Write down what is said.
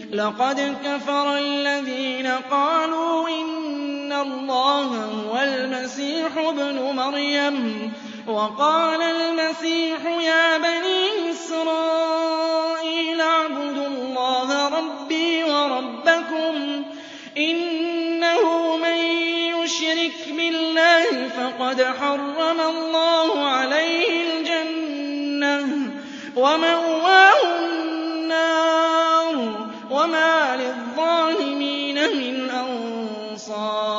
لَقَدْ كَفَرَ الَّذِينَ قَالُوا إِنَّ اللَّهَ هُوَ الْمَسِيحُ ابْنُ مَرْيَمَ وَقَالَ الْمَسِيحُ يَا بَنِي إِسْرَائِيلَ اعْبُدُوا اللَّهَ رَبِّي وَرَبَّكُمْ إِنَّهُ مَن يُشْرِكْ بِاللَّهِ فَقَدْ حَرَّمَ اللَّهُ عَلَيْهِ الْجَنَّةَ وَمَأْوَاهُ النَّارُ وَمَا لِلظَّالِمِينَ مِنْ أَنصَارٍ